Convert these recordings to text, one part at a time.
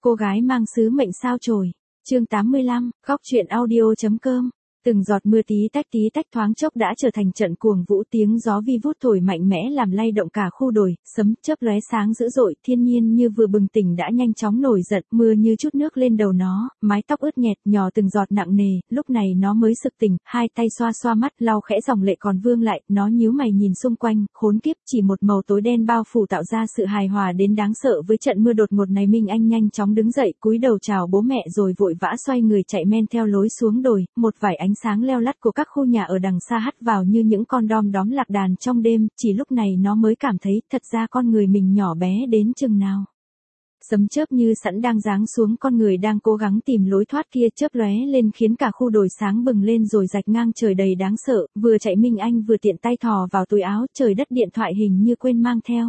Cô gái mang sứ mệnh sao chổi. Chương 85, góc truyện audio.com. Từng giọt mưa tí tách thoáng chốc đã trở thành trận cuồng vũ, tiếng gió vi vút thổi mạnh mẽ làm lay động cả khu đồi, sấm chớp lóe sáng dữ dội, thiên nhiên như vừa bừng tỉnh đã nhanh chóng nổi giận, mưa như chút nước lên đầu nó, mái tóc ướt nhẹp, nhỏ từng giọt nặng nề, lúc này nó mới sực tỉnh, hai tay xoa xoa mắt, lau khẽ dòng lệ còn vương lại, nó nhíu mày nhìn xung quanh, khốn kiếp, chỉ một màu tối đen bao phủ tạo ra sự hài hòa đến đáng sợ với trận mưa đột ngột này. Minh Anh nhanh chóng đứng dậy, cúi đầu chào bố mẹ rồi vội vã xoay người chạy men theo lối xuống đồi, một vài ánh sáng leo lắt của các khu nhà ở đằng xa hắt vào như những con đom đóm lạc đàn trong đêm, chỉ lúc này nó mới cảm thấy thật ra con người mình nhỏ bé đến chừng nào. Sấm chớp như sẵn đang giáng xuống, con người đang cố gắng tìm lối thoát kia chớp lóe lên khiến cả khu đồi sáng bừng lên rồi rạch ngang trời đầy đáng sợ, vừa chạy Minh Anh vừa tiện tay thò vào túi áo, trời đất, điện thoại hình như quên mang theo.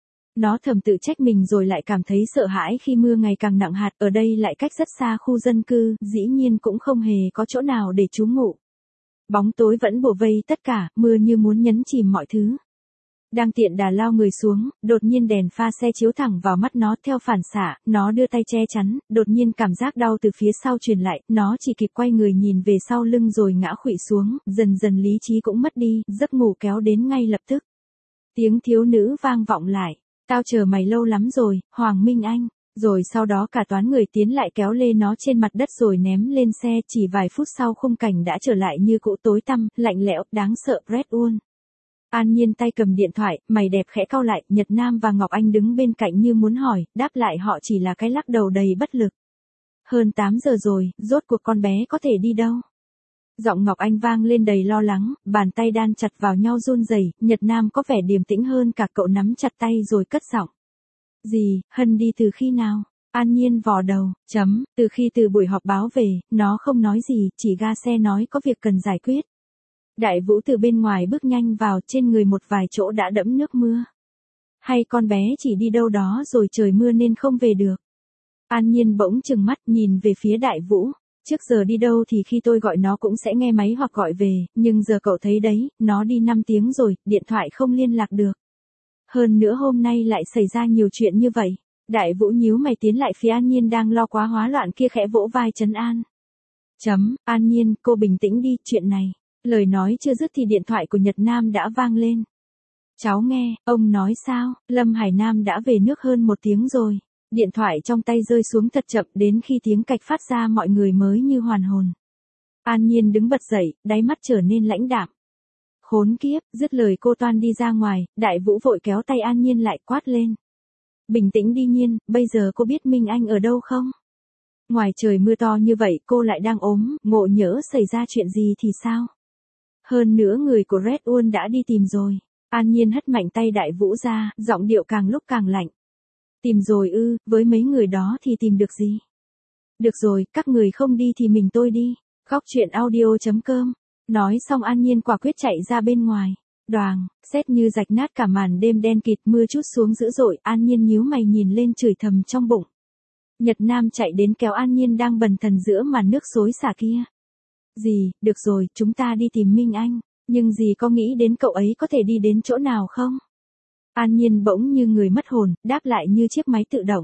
Nó thầm tự trách mình rồi lại cảm thấy sợ hãi khi mưa ngày càng nặng hạt, ở đây lại cách rất xa khu dân cư, dĩ nhiên cũng không hề có chỗ nào để trú ngụ. Bóng tối vẫn bủa vây tất cả, mưa như muốn nhấn chìm mọi thứ. Đang tiện đà lao người xuống, đột nhiên đèn pha xe chiếu thẳng vào mắt nó, theo phản xạ, nó đưa tay che chắn, đột nhiên cảm giác đau từ phía sau truyền lại, nó chỉ kịp quay người nhìn về sau lưng rồi ngã khuỵu xuống, dần dần lý trí cũng mất đi, giấc ngủ kéo đến ngay lập tức. Tiếng thiếu nữ vang vọng lại, tao chờ mày lâu lắm rồi, Hoàng Minh Anh. Rồi sau đó cả toán người tiến lại kéo lê nó trên mặt đất rồi ném lên xe, chỉ vài phút sau khung cảnh đã trở lại như cũ, tối tăm, lạnh lẽo, đáng sợ. Red One. An Nhiên tay cầm điện thoại, mày đẹp khẽ cau lại, Nhật Nam và Ngọc Anh đứng bên cạnh như muốn hỏi, đáp lại họ chỉ là cái lắc đầu đầy bất lực. Hơn 8 giờ rồi, rốt cuộc con bé có thể đi đâu? Giọng Ngọc Anh vang lên đầy lo lắng, bàn tay đan chặt vào nhau run rẩy. Nhật Nam có vẻ điềm tĩnh hơn cả, cậu nắm chặt tay rồi cất giọng. Gì, Hân đi từ khi nào? An Nhiên vò đầu, từ khi từ buổi họp báo về, nó không nói gì, chỉ ga xe nói có việc cần giải quyết. Đại Vũ từ bên ngoài bước nhanh vào, trên người một vài chỗ đã đẫm nước mưa. Hay con bé chỉ đi đâu đó rồi trời mưa nên không về được? An Nhiên bỗng trừng mắt nhìn về phía Đại Vũ. Trước giờ đi đâu thì khi tôi gọi nó cũng sẽ nghe máy hoặc gọi về, nhưng giờ cậu thấy đấy, nó đi 5 tiếng rồi, điện thoại không liên lạc được. Hơn nữa hôm nay lại xảy ra nhiều chuyện như vậy. Đại Vũ nhíu mày tiến lại phía An Nhiên đang lo quá hóa loạn kia, khẽ vỗ vai trấn an. An Nhiên, cô bình tĩnh đi, chuyện này. Lời nói chưa dứt thì điện thoại của Nhật Nam đã vang lên. Cháu nghe, ông nói sao, Lâm Hải Nam đã về nước hơn 1 tiếng rồi. Điện thoại trong tay rơi xuống thật chậm, đến khi tiếng cạch phát ra mọi người mới như hoàn hồn. An Nhiên đứng bật dậy, đáy mắt trở nên lãnh đạm. Khốn kiếp, dứt lời cô toan đi ra ngoài, Đại Vũ vội kéo tay An Nhiên lại, quát lên. Bình tĩnh đi Nhiên, bây giờ cô biết Minh Anh ở đâu không? Ngoài trời mưa to như vậy cô lại đang ốm, ngộ nhỡ xảy ra chuyện gì thì sao? Hơn nữa người của Red One đã đi tìm rồi. An Nhiên hất mạnh tay Đại Vũ ra, giọng điệu càng lúc càng lạnh. Tìm rồi ư, với mấy người đó thì tìm được gì? Được rồi, các người không đi thì mình tôi đi. Góc truyện audio.com. Nói xong An Nhiên quả quyết chạy ra bên ngoài. Đoàng, sét như rạch nát cả màn đêm đen kịt, mưa trút xuống dữ dội. An Nhiên nhíu mày nhìn lên chửi thầm trong bụng. Nhật Nam chạy đến kéo An Nhiên đang bần thần giữa màn nước xối xả kia. Dì, được rồi, chúng ta đi tìm Minh Anh. Nhưng dì có nghĩ đến cậu ấy có thể đi đến chỗ nào không? An Nhiên bỗng như người mất hồn, đáp lại như chiếc máy tự động.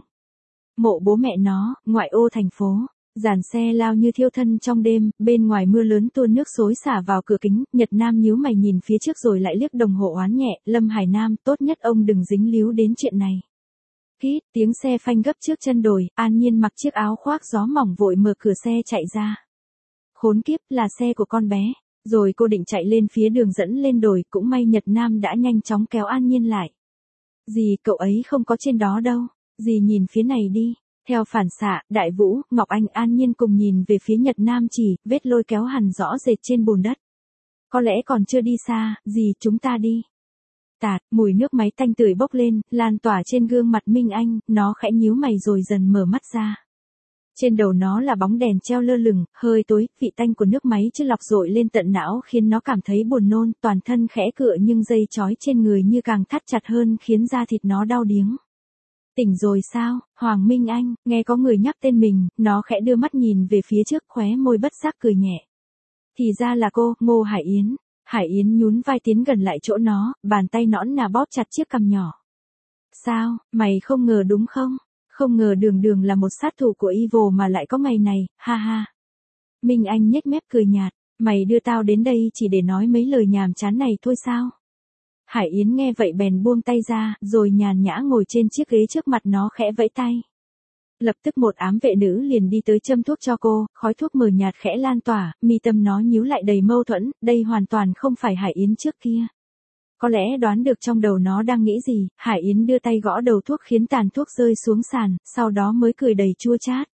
Mộ bố mẹ nó, ngoại ô thành phố. Dàn xe lao như thiêu thân trong đêm, bên ngoài mưa lớn tuôn nước xối xả vào cửa kính. Nhật Nam nhíu mày nhìn phía trước rồi lại liếc đồng hồ oán nhẹ. Lâm Hải Nam, tốt nhất ông đừng dính líu đến chuyện này. Kít, tiếng xe phanh gấp trước chân đồi. An Nhiên mặc chiếc áo khoác gió mỏng vội mở cửa xe chạy ra. Khốn kiếp, là xe của con bé. Rồi cô định chạy lên phía đường dẫn lên đồi, cũng may Nhật Nam đã nhanh chóng kéo An Nhiên lại. Dì, cậu ấy không có trên đó đâu. Dì nhìn phía này đi. Theo phản xạ, Đại Vũ, Ngọc Anh, An Nhiên cùng nhìn về phía Nhật Nam, chỉ, vết lôi kéo hằn rõ rệt trên bùn đất. Có lẽ còn chưa đi xa, dì, chúng ta đi. Tạt, mùi nước máy tanh tưởi bốc lên, lan tỏa trên gương mặt Minh Anh, nó khẽ nhíu mày rồi dần mở mắt ra. Trên đầu nó là bóng đèn treo lơ lửng, hơi tối, vị tanh của nước máy chưa lọc dội lên tận não khiến nó cảm thấy buồn nôn, toàn thân khẽ cựa nhưng dây trói trên người như càng thắt chặt hơn khiến da thịt nó đau điếng. Tỉnh rồi sao, Hoàng Minh Anh, nghe có người nhắc tên mình, nó khẽ đưa mắt nhìn về phía trước, khóe môi bất giác cười nhẹ. Thì ra là cô, Ngô Hải Yến. Hải Yến nhún vai tiến gần lại chỗ nó, bàn tay nõn nà bóp chặt chiếc cằm nhỏ. Sao, mày không ngờ đúng không? Không ngờ đường đường là một sát thủ của Evil mà lại có ngày này, ha ha. Minh Anh nhếch mép cười nhạt, mày đưa tao đến đây chỉ để nói mấy lời nhàm chán này thôi sao? Hải Yến nghe vậy bèn buông tay ra, rồi nhàn nhã ngồi trên chiếc ghế trước mặt nó khẽ vẫy tay. Lập tức một ám vệ nữ liền đi tới châm thuốc cho cô, khói thuốc mờ nhạt khẽ lan tỏa, mi tâm nó nhíu lại đầy mâu thuẫn, đây hoàn toàn không phải Hải Yến trước kia. Có lẽ đoán được trong đầu nó đang nghĩ gì, Hải Yến đưa tay gõ đầu thuốc khiến tàn thuốc rơi xuống sàn, sau đó mới cười đầy chua chát.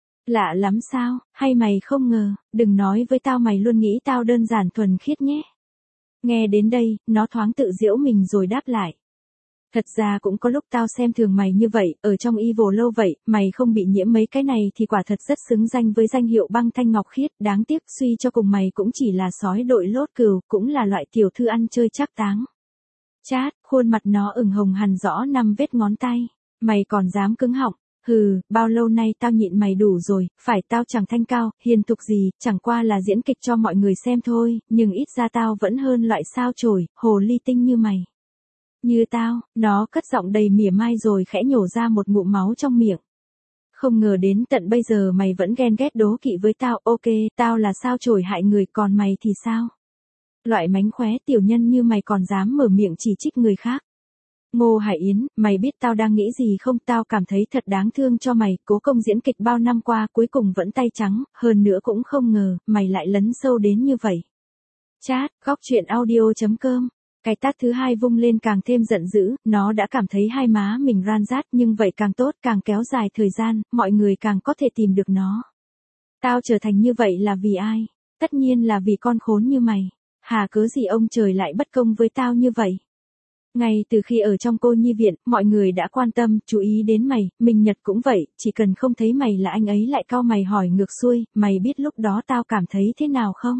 Lạ lắm sao, hay mày không ngờ, đừng nói với tao mày luôn nghĩ tao đơn giản thuần khiết nhé. Nghe đến đây, nó thoáng tự giễu mình rồi đáp lại. Thật ra cũng có lúc tao xem thường mày như vậy, ở trong Evil lâu vậy, mày không bị nhiễm mấy cái này thì quả thật rất xứng danh với danh hiệu băng thanh ngọc khiết, đáng tiếc suy cho cùng mày cũng chỉ là sói đội lốt cừu, cũng là loại tiểu thư ăn chơi trác táng. Chát, khuôn mặt nó ửng hồng hằn rõ 5 vết ngón tay, mày còn dám cứng họng. Hừ, bao lâu nay tao nhịn mày đủ rồi, phải tao chẳng thanh cao, hiền thục gì, chẳng qua là diễn kịch cho mọi người xem thôi, nhưng ít ra tao vẫn hơn loại sao chổi, hồ ly tinh như mày. Như tao, nó cất giọng đầy mỉa mai rồi khẽ nhổ ra một ngụm máu trong miệng. Không ngờ đến tận bây giờ mày vẫn ghen ghét đố kỵ với tao, ok, tao là sao chổi hại người còn mày thì sao? Loại mánh khóe tiểu nhân như mày còn dám mở miệng chỉ trích người khác. Ngô Hải Yến, mày biết tao đang nghĩ gì không? Tao cảm thấy thật đáng thương cho mày, cố công diễn kịch bao năm qua cuối cùng vẫn tay trắng, hơn nữa cũng không ngờ, mày lại lấn sâu đến như vậy. Chat, góc chuyện audio.com. Cái tát thứ hai vung lên càng thêm giận dữ, nó đã cảm thấy hai má mình ran rát nhưng vậy càng tốt, càng kéo dài thời gian, mọi người càng có thể tìm được nó. Tao trở thành như vậy là vì ai? Tất nhiên là vì con khốn như mày. Hà cớ gì ông trời lại bất công với tao như vậy? Ngay từ khi ở trong cô nhi viện, mọi người đã quan tâm, chú ý đến mày, Minh Nhật cũng vậy, chỉ cần không thấy mày là anh ấy lại cau mày hỏi ngược xuôi, mày biết lúc đó tao cảm thấy thế nào không?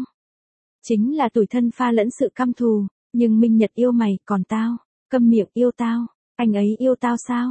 Chính là tủi thân pha lẫn sự căm thù, nhưng Minh Nhật yêu mày, còn tao, câm miệng yêu tao, anh ấy yêu tao sao?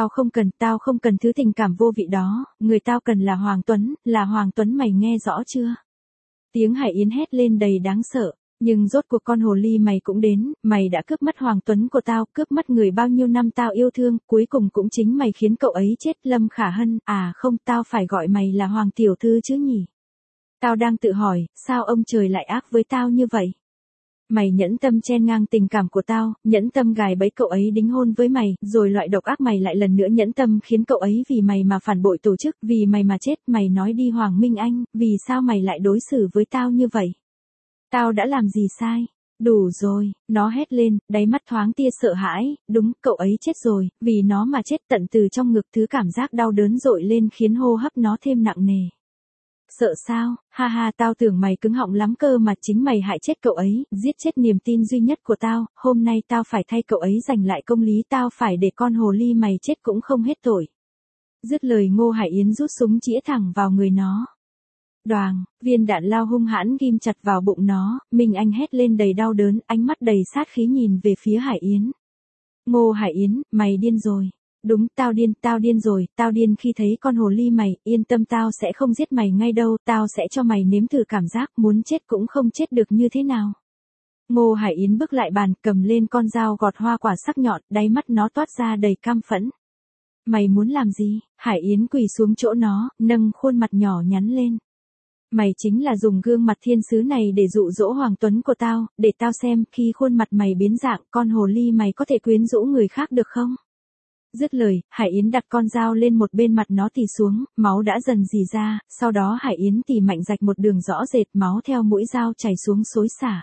Tao không cần thứ tình cảm vô vị đó, người tao cần là Hoàng Tuấn mày nghe rõ chưa? Tiếng Hải Yến hét lên đầy đáng sợ. Nhưng rốt cuộc con hồ ly mày cũng đến, mày đã cướp mất Hoàng Tuấn của tao, cướp mất người bao nhiêu năm tao yêu thương, cuối cùng cũng chính mày khiến cậu ấy chết. Lâm Khả Hân, à không, tao phải gọi mày là Hoàng tiểu thư chứ nhỉ? Tao đang tự hỏi, sao ông trời lại ác với tao như vậy? Mày nhẫn tâm chen ngang tình cảm của tao, nhẫn tâm gài bẫy cậu ấy đính hôn với mày, rồi loại độc ác mày lại lần nữa nhẫn tâm khiến cậu ấy vì mày mà phản bội tổ chức, vì mày mà chết. Mày nói đi Hoàng Minh Anh, vì sao mày lại đối xử với tao như vậy? Tao đã làm gì sai? Đủ rồi, nó hét lên, đáy mắt thoáng tia sợ hãi, đúng, cậu ấy chết rồi, vì nó mà chết. Tận từ trong ngực thứ cảm giác đau đớn dội lên khiến hô hấp nó thêm nặng nề. Sợ sao? Ha ha, tao tưởng mày cứng họng lắm cơ mà, chính mày hại chết cậu ấy, giết chết niềm tin duy nhất của tao, hôm nay tao phải thay cậu ấy giành lại công lý, tao phải để con hồ ly mày chết cũng không hết tội. Dứt lời Ngô Hải Yến rút súng chĩa thẳng vào người nó. Đoàng, viên đạn lao hung hãn ghim chặt vào bụng nó, Minh Anh hét lên đầy đau đớn, ánh mắt đầy sát khí nhìn về phía Hải Yến. Ngô Hải Yến, mày điên rồi. Đúng, tao điên rồi, tao điên khi thấy con hồ ly mày, yên tâm tao sẽ không giết mày ngay đâu, tao sẽ cho mày nếm thử cảm giác muốn chết cũng không chết được như thế nào. Ngô Hải Yến bước lại bàn, cầm lên con dao gọt hoa quả sắc nhọn, đáy mắt nó toát ra đầy căm phẫn. Mày muốn làm gì? Hải Yến quỳ xuống chỗ nó, nâng khuôn mặt nhỏ nhắn lên. Mày chính là dùng gương mặt thiên sứ này để dụ dỗ Hoàng Tuấn của tao, để tao xem khi khuôn mặt mày biến dạng, con hồ ly mày có thể quyến rũ người khác được không? Dứt lời, Hải Yến đặt con dao lên một bên, mặt nó tì xuống, máu đã dần rỉ ra, sau đó Hải Yến tì mạnh rạch một đường rõ rệt, máu theo mũi dao chảy xuống xối xả.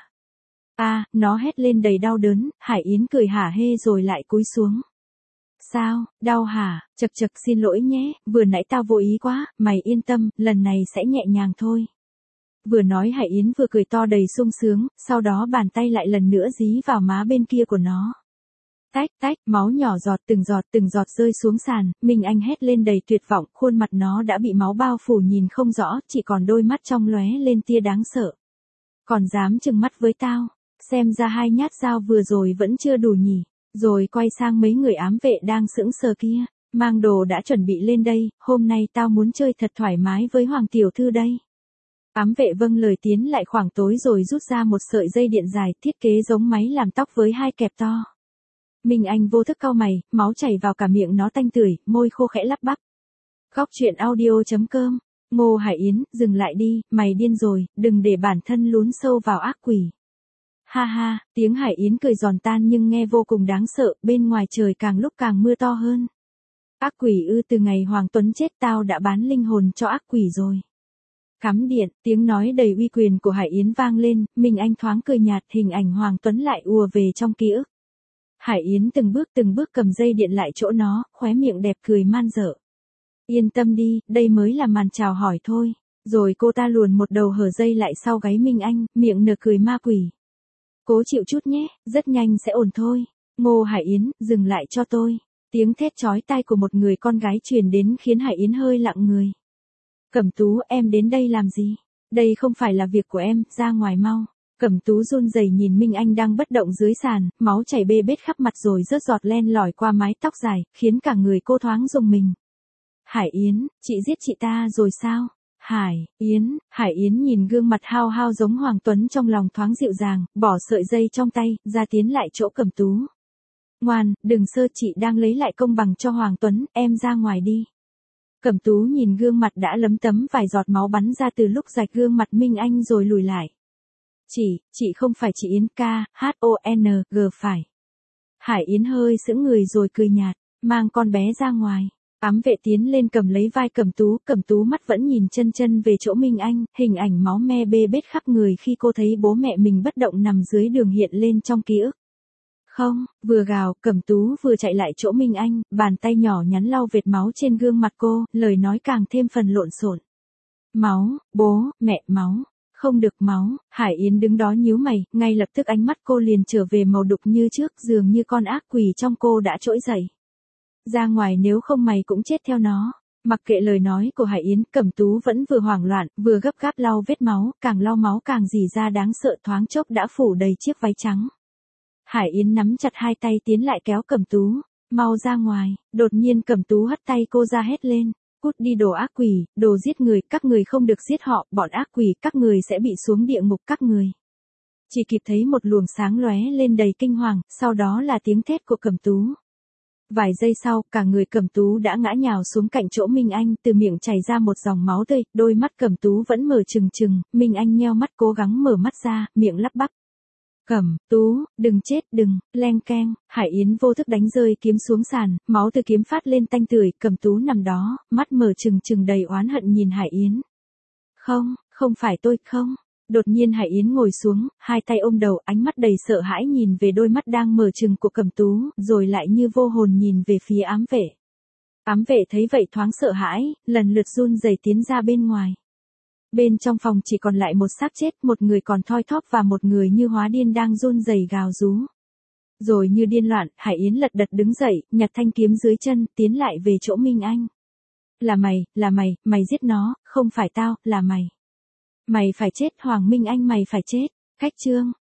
Nó hét lên đầy đau đớn, Hải Yến cười hả hê rồi lại cúi xuống. Sao, đau hả? Chậc chậc, xin lỗi nhé, vừa nãy tao vô ý quá, mày yên tâm, lần này sẽ nhẹ nhàng thôi. Vừa nói Hải Yến vừa cười to đầy sung sướng, sau đó bàn tay lại lần nữa dí vào má bên kia của nó. Tách tách, máu nhỏ giọt từng giọt rơi xuống sàn, Minh Anh hét lên đầy tuyệt vọng, khuôn mặt nó đã bị máu bao phủ nhìn không rõ, chỉ còn đôi mắt trong lóe lên tia đáng sợ. Còn dám trừng mắt với tao, xem ra hai nhát dao vừa rồi vẫn chưa đủ nhỉ. Rồi quay sang mấy người ám vệ đang sững sờ kia, mang đồ đã chuẩn bị lên đây, hôm nay tao muốn chơi thật thoải mái với Hoàng tiểu thư đây. Ám vệ vâng lời tiến lại khoảng tối rồi rút ra một sợi dây điện dài thiết kế giống máy làm tóc với hai kẹp to. Minh Anh vô thức cau mày, máu chảy vào cả miệng nó tanh tưởi, môi khô khẽ lắp bắp. Góc truyện audio.com. Ngô Hải Yến, dừng lại đi, mày điên rồi, đừng để bản thân lún sâu vào ác quỷ. Ha ha, tiếng Hải Yến cười giòn tan nhưng nghe vô cùng đáng sợ, bên ngoài trời càng lúc càng mưa to hơn. Ác quỷ ư, từ ngày Hoàng Tuấn chết tao đã bán linh hồn cho ác quỷ rồi. Cắm điện, tiếng nói đầy uy quyền của Hải Yến vang lên, Minh Anh thoáng cười nhạt, hình ảnh Hoàng Tuấn lại ùa về trong ký ức. Hải Yến từng bước cầm dây điện lại chỗ nó, khóe miệng đẹp cười man dợ. Yên tâm đi, đây mới là màn chào hỏi thôi. Rồi cô ta luồn một đầu hở dây lại sau gáy Minh Anh, miệng nở cười ma quỷ. Cố chịu chút nhé, rất nhanh sẽ ổn thôi. Ngô Hải Yến, dừng lại cho tôi. Tiếng thét chói tai của một người con gái truyền đến khiến Hải Yến hơi lặng người. Cẩm Tú, em đến đây làm gì? Đây không phải là việc của em, ra ngoài mau. Cẩm Tú run rẩy nhìn Minh Anh đang bất động dưới sàn, máu chảy bê bết khắp mặt rồi rớt giọt len lỏi qua mái tóc dài, khiến cả người cô thoáng rùng mình. Hải Yến, chị giết chị ta rồi sao? Hải Yến nhìn gương mặt hao hao giống Hoàng Tuấn trong lòng thoáng dịu dàng, bỏ sợi dây trong tay, ra tiến lại chỗ Cẩm Tú. Ngoan, đừng sơ, chị đang lấy lại công bằng cho Hoàng Tuấn, em ra ngoài đi. Cẩm Tú nhìn gương mặt đã lấm tấm vài giọt máu bắn ra từ lúc rạch gương mặt Minh Anh rồi lùi lại. Chị không phải chị Yến ca, H-O-N-G phải. Hải Yến hơi sững người rồi cười nhạt, mang con bé ra ngoài. Ám vệ tiến lên cầm lấy vai Cẩm Tú mắt vẫn nhìn chân về chỗ Minh Anh, hình ảnh máu me bê bết khắp người khi cô thấy bố mẹ mình bất động nằm dưới đường hiện lên trong ký ức. Không, vừa gào, Cẩm Tú vừa chạy lại chỗ Minh Anh, bàn tay nhỏ nhắn lau vệt máu trên gương mặt cô, lời nói càng thêm phần lộn xộn. Máu, bố, mẹ, máu. Không được máu. Hải Yến đứng đó nhíu mày, ngay lập tức ánh mắt cô liền trở về màu đục như trước, dường như con ác quỷ trong cô đã trỗi dậy. Ra ngoài, nếu không mày cũng chết theo nó. Mặc kệ lời nói của Hải Yến, Cẩm Tú vẫn vừa hoảng loạn, vừa gấp gáp lau vết máu, càng lau máu càng rỉ ra đáng sợ, thoáng chốc đã phủ đầy chiếc váy trắng. Hải Yến nắm chặt hai tay tiến lại kéo Cẩm Tú, mau ra ngoài. Đột nhiên Cẩm Tú hất tay cô ra hét lên. Cút đi đồ ác quỷ, đồ giết người, các người không được giết họ, bọn ác quỷ, các người sẽ bị xuống địa ngục các người. Chỉ kịp thấy một luồng sáng lóe lên đầy kinh hoàng, sau đó là tiếng thét của Cẩm Tú. Vài giây sau, cả người Cẩm Tú đã ngã nhào xuống cạnh chỗ Minh Anh, từ miệng chảy ra một dòng máu tươi, đôi mắt Cẩm Tú vẫn mở trừng, Minh Anh nheo mắt cố gắng mở mắt ra, miệng lắp bắp. Cẩm Tú, đừng chết, đừng, leng keng. Hải Yến vô thức đánh rơi kiếm xuống sàn, máu từ kiếm phát lên tanh tưởi, Cẩm Tú nằm đó, mắt mở trừng đầy oán hận nhìn Hải Yến. Không phải tôi, không. Đột nhiên Hải Yến ngồi xuống, hai tay ôm đầu, ánh mắt đầy sợ hãi nhìn về đôi mắt đang mở trừng của Cẩm Tú, rồi lại như vô hồn nhìn về phía ám vệ. Ám vệ thấy vậy thoáng sợ hãi, lần lượt run rẩy tiến ra bên ngoài. Bên trong phòng chỉ còn lại một xác chết, một người còn thoi thóp và một người như hóa điên đang run rẩy gào rú. Rồi như điên loạn, Hải Yến lật đật đứng dậy, nhặt thanh kiếm dưới chân, tiến lại về chỗ Minh Anh. Là mày giết nó, không phải tao, là mày. Mày phải chết, Hoàng Minh Anh, mày phải chết. Khách chương.